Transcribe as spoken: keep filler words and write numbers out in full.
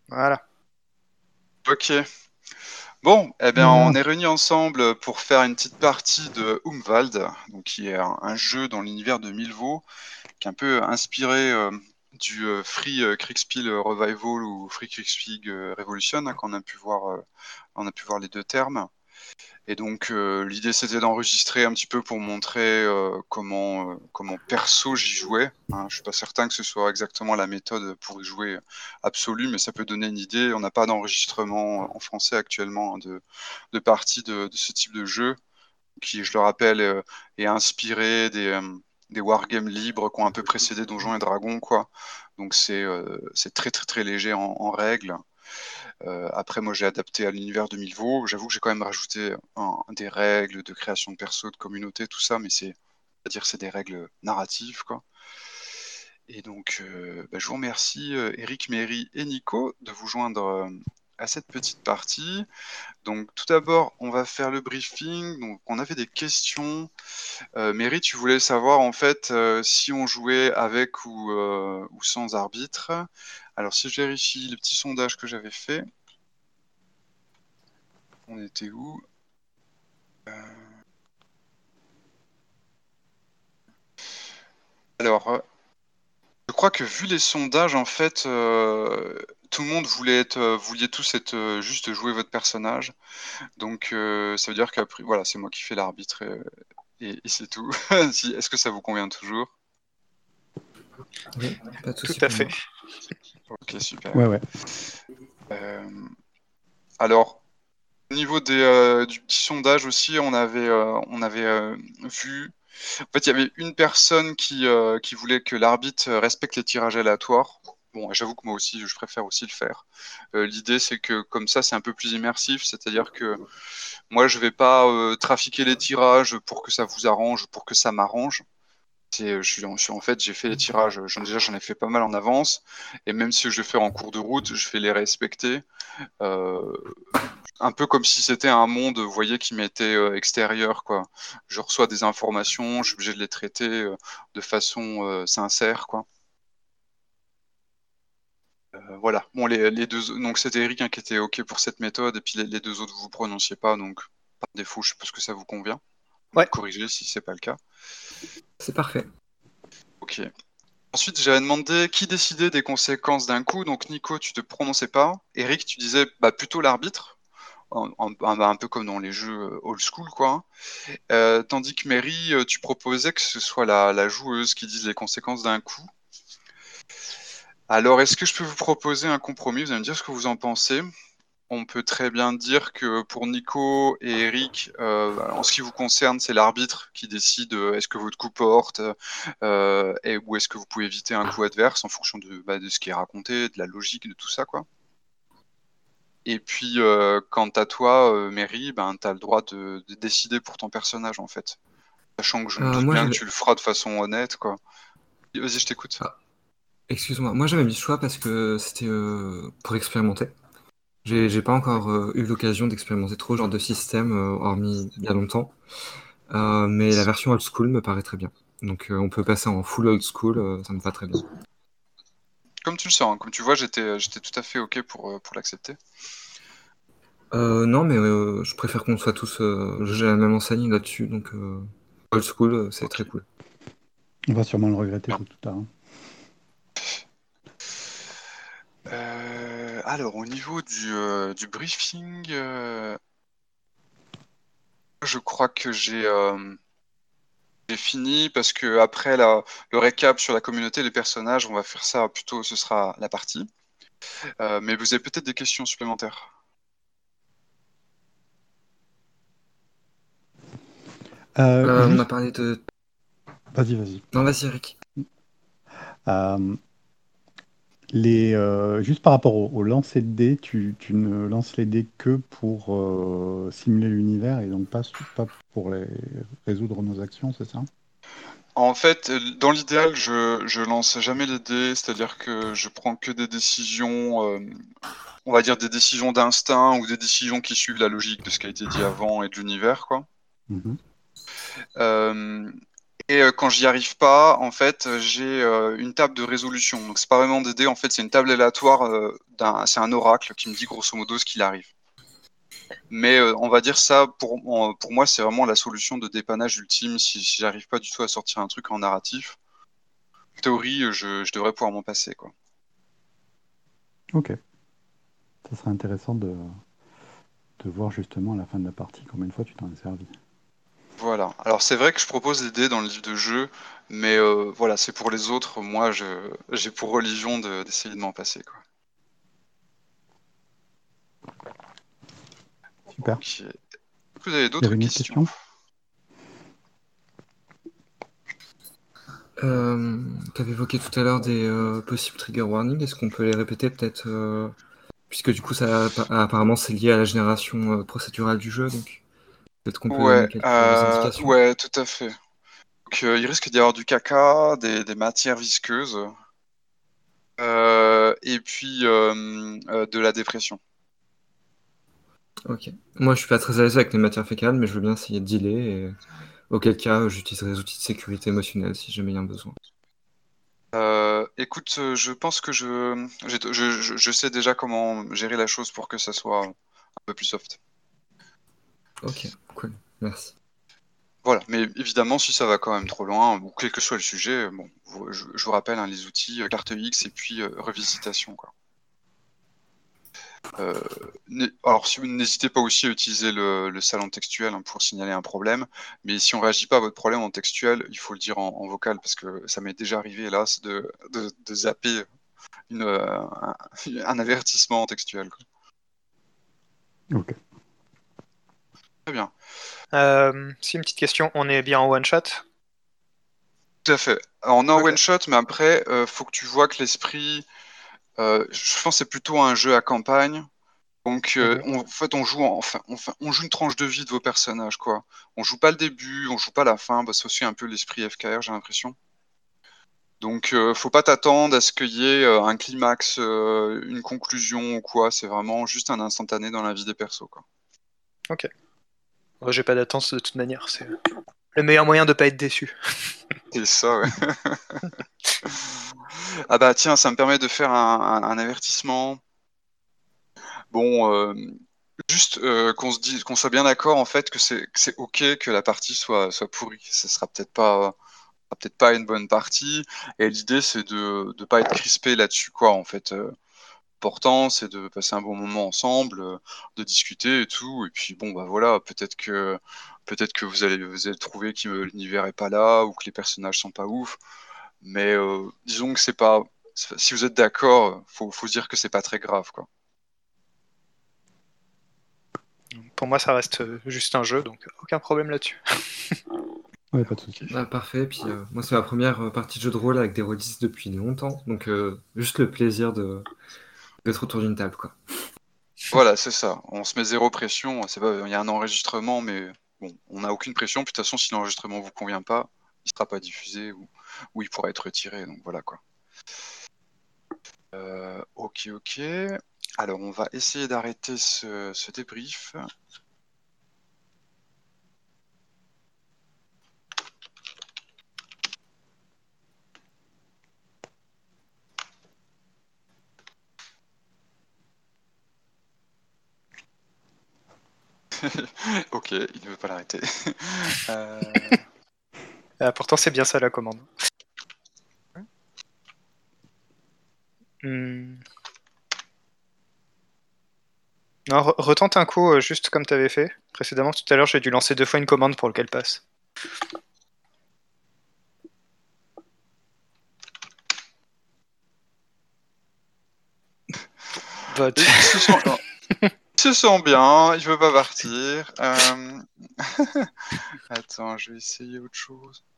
Voilà. Ok. Bon, eh bien, on Voilà. est réunis ensemble pour faire une petite partie de Umwald, donc qui est un, un jeu dans l'univers de Milvaux, qui est un peu inspiré euh, du euh, Free euh, Kriegspiel Revival ou Free Kriegspiel euh, Revolution, hein, qu'on a pu voir, euh, on a pu voir les deux termes. Et donc euh, l'idée c'était d'enregistrer un petit peu pour montrer euh, comment, euh, comment perso j'y jouais. Hein. Je suis pas certain que ce soit exactement la méthode pour y jouer absolue, mais ça peut donner une idée. On n'a pas d'enregistrement en français actuellement hein, de, de partie de, de ce type de jeu, qui, je le rappelle, euh, est inspiré des, euh, des wargames libres qui ont un peu précédé Donjons et Dragons, quoi. Donc c'est euh, c'est très très très léger en, en règles. Euh, après, moi, j'ai adapté à l'univers de Milvaux. J'avoue que j'ai quand même rajouté un- des règles de création de perso, de communauté, tout ça, mais c'est, à dire, c'est des règles narratives, quoi. Et donc, euh, bah, je vous remercie, euh, Eric, Méry et Nico, de vous joindre euh, à cette petite partie. Donc, tout d'abord, on va faire le briefing. Donc, on avait des questions. Euh, Méry, tu voulais savoir en fait euh, si on jouait avec ou, euh, ou sans arbitre. Alors, si je vérifie le petit sondage que j'avais fait, on était où? Euh, Alors, euh, je crois que vu les sondages, en fait, euh, tout le monde voulait être, euh, vouliez tous être euh, juste jouer votre personnage. Donc, euh, ça veut dire qu'après, voilà, c'est moi qui fais l'arbitre et, et- et c'est tout. Si- Est-ce que ça vous convient toujours? Oui, pas de Tout souci à pour fait. moi. Ok, super. Ouais, ouais. Euh, alors, au niveau des, euh, du petit sondage aussi, on avait, euh, on avait euh, vu. En fait, il y avait une personne qui, euh, qui voulait que l'arbitre respecte les tirages aléatoires. Bon, j'avoue que moi aussi, je préfère aussi le faire. Euh, l'idée, c'est que comme ça, c'est un peu plus immersif, c'est-à-dire que moi, je vais pas euh, trafiquer les tirages pour que ça vous arrange, pour que ça m'arrange. C'est, je suis, en, je suis- en fait, j'ai fait les tirages, j'en- déjà j'en ai fait pas mal en avance, et même si je vais faire en cours de route, je vais les respecter. Euh, un peu comme si c'était un monde, vous voyez, qui m'était euh, extérieur, quoi. Je reçois des informations, je suis obligé de les traiter euh, de façon euh, sincère, quoi. Euh, voilà. Bon, les, les deux, donc c'était Eric hein, qui était OK pour cette méthode, et puis les, les deux autres, vous vous prononciez pas, donc par défaut, je suppose que ça vous convient. Vous me Ouais. corrigez si c'est pas le cas. C'est parfait. OK. Ensuite, j'avais demandé qui décidait des conséquences d'un coup. Donc, Nico, tu te prononçais pas. Eric, tu disais bah, plutôt l'arbitre, un, un- un peu comme dans les jeux euh, old school, quoi. Euh, tandis que Mary, euh, tu proposais que ce soit la, la joueuse qui dise les conséquences d'un coup. Alors, est-ce que je peux vous proposer un compromis? Vous allez me dire ce que vous en pensez. On peut très bien dire que pour Nico et Eric, euh, en ce qui vous concerne, c'est l'arbitre qui décide euh, est-ce que votre coup porte euh, et, ou est-ce que vous pouvez éviter un coup adverse en fonction de, bah, de ce qui est raconté, de la logique, de tout ça, quoi. Et puis, euh, quant à toi, euh, Mary, ben, tu as le droit de, de décider pour ton personnage, en fait. Sachant que je me Euh, doute moi, bien que j'avais. tu le feras de façon honnête, quoi. Vas-y, je t'écoute. Ah, excuse-moi. Moi, j'avais mis le choix parce que c'était euh, pour expérimenter. J'ai j'ai pas encore euh, eu l'occasion d'expérimenter trop ce genre de système, euh, hormis il y a longtemps. Euh, mais la version old school me paraît très bien. Donc, euh, on peut passer en full old school, euh, ça me va très bien. Comme tu le sens, hein, comme tu vois, j'étais, j'étais tout à fait OK pour, euh, pour l'accepter. Euh, non, mais euh, je préfère qu'on soit tous. Euh, j'ai la même enseigne là-dessus, donc euh, old school, euh, c'est très OK. cool. On va sûrement le regretter Bien. tout à l'heure. Euh, alors, au niveau du, euh, du briefing, euh, je crois que j'ai euh, j'ai fini parce que après la- le récap sur la communauté, les personnages, on va faire ça plutôt, ce sera la partie. Euh, mais vous avez peut-être des questions supplémentaires. Euh, Euh, on a juste, parlé de. vas-y, vas-y. Non, vas-y, Eric. Euh, les, euh, juste par rapport au, au lancer de dés, tu, tu ne lances les dés que pour euh, simuler l'univers et donc pas, pas pour les, résoudre nos actions, c'est ça? En fait, euh, dans l'idéal, je, je lance jamais les dés, c'est-à-dire que je prends que des décisions, euh, on va dire des décisions d'instinct ou des décisions qui suivent la logique de ce qui a été dit avant et de l'univers, quoi. Mhm. Euh, Et euh, quand j'y arrive pas, en fait, euh, j'ai euh, une table de résolution. Donc c'est pas vraiment des dés, en fait, c'est une table aléatoire. Euh, d'un, c'est un oracle qui me dit grosso modo ce qu'il arrive. Mais euh, on va dire ça, pour, en- pour moi, c'est vraiment la solution de dépannage ultime si, si j'arrive pas du tout à sortir un truc en narratif. En théorie, euh, je, je devrais pouvoir m'en passer, quoi. Ok. Ça serait intéressant de, de voir justement à la fin de la partie combien de fois tu t'en es servi. Voilà. Alors c'est vrai que je propose des dés dans le livre de jeu, mais euh, voilà, c'est pour les autres. Moi, je, j'ai pour religion de- d'essayer de m'en passer, quoi. Super. Ok. Vous avez Il y d'autres avait une autre questions? question? Euh, tu avais évoqué tout à l'heure des euh, possibles trigger warnings. Est-ce qu'on peut les répéter peut-être euh, puisque du coup, ça appa- apparemment, c'est lié à la génération euh, procédurale du jeu, donc peut-être qu'on peut Ouais, donner quelques euh, indications. ouais, tout à fait. Donc, euh, il risque d'y avoir du caca, des, des matières visqueuses, euh, et puis euh, euh, de la dépression. Ok. Moi, je suis pas très à l'aise avec les matières fécales, mais je veux bien essayer de dealer. Et auquel cas, euh, j'utiliserai les outils de sécurité émotionnelle si jamais il y a un besoin. Euh, écoute, euh, je pense que je, j'ai- je, je, je sais déjà comment gérer la chose pour que ça soit un peu plus soft. Ok, cool. Merci. Voilà, mais évidemment, si ça va quand même trop loin, ou quel que soit le sujet, bon, vous- je, je vous rappelle hein, les outils euh, carte X et puis euh, revisitation, quoi. Euh, n'hé- alors, si vous n'hésitez pas aussi à utiliser le, le salon textuel hein, pour signaler un problème, mais si on réagit pas à votre problème en textuel, il faut le dire en, en vocal parce que ça m'est déjà arrivé, hélas, de, de, de zapper une, euh, un, un avertissement en textuel, quoi. Ok. Très bien, Euh, si une petite question, on est bien en one shot? tout à fait. Alors, on est en Ok. one shot, mais après, euh, faut que tu vois que l'esprit, euh, je pense que c'est plutôt un jeu à campagne. Donc, euh, Mhm. on- en fait, on joue, en- enfin, enfin, on joue une tranche de vie de vos personnages, quoi. On joue pas le début, on joue pas la fin. Bah, c'est aussi un peu l'esprit F K R, j'ai l'impression. Donc, euh, faut pas t'attendre à ce qu'il y ait euh, un climax, euh, une conclusion ou quoi. C'est vraiment juste un instantané dans la vie des persos, quoi. Ok. Moi, j'ai pas d'attente de toute manière. C'est le meilleur moyen de pas être déçu. C'est ça, ouais. Ah bah tiens, ça me permet de faire un, un- un avertissement. Bon, euh, juste euh, qu'on se dise, qu'on soit bien d'accord en fait que c'est que c'est ok que la partie soit soit pourrie. Ce sera peut-être pas sera peut-être pas une bonne partie. Et l'idée c'est de de pas être crispé là-dessus quoi. En fait, euh, l'important c'est de passer un bon moment ensemble, euh, de discuter et tout. Et puis bon bah voilà, peut-être que peut-être que vous allez vous allez trouver que l'univers est pas là ou que les personnages sont pas ouf. Mais euh, disons que c'est pas si vous êtes d'accord, faut faut se dire que c'est pas très grave quoi. Pour moi, ça reste euh, juste un jeu, donc aucun problème là-dessus. Ouais, pas de souci. Ah, parfait. Puis euh, moi, c'est ma première euh, partie de jeu de rôle avec des rôlistes depuis longtemps, donc euh, juste le plaisir de d'être autour d'une table, quoi. Voilà, c'est ça. On se met zéro pression. C'est pas, il y a un enregistrement, mais bon, on n'a aucune pression. Puis de toute façon, si l'enregistrement vous convient pas, il sera pas diffusé ou, ou il pourra être retiré. Donc voilà quoi. Euh, ok, ok. Alors on va essayer d'arrêter ce, ce débrief. Ok, il ne veut pas l'arrêter. Euh, Ah, pourtant, c'est bien ça la commande. Hmm. Non, re- retente un coup, euh, juste comme tu avais fait précédemment. Tout à l'heure, j'ai dû lancer deux fois une commande pour qu'elle passe. Bah, il se sent, il se sent bien, il veut pas partir. Euh, Attends, je vais essayer autre chose.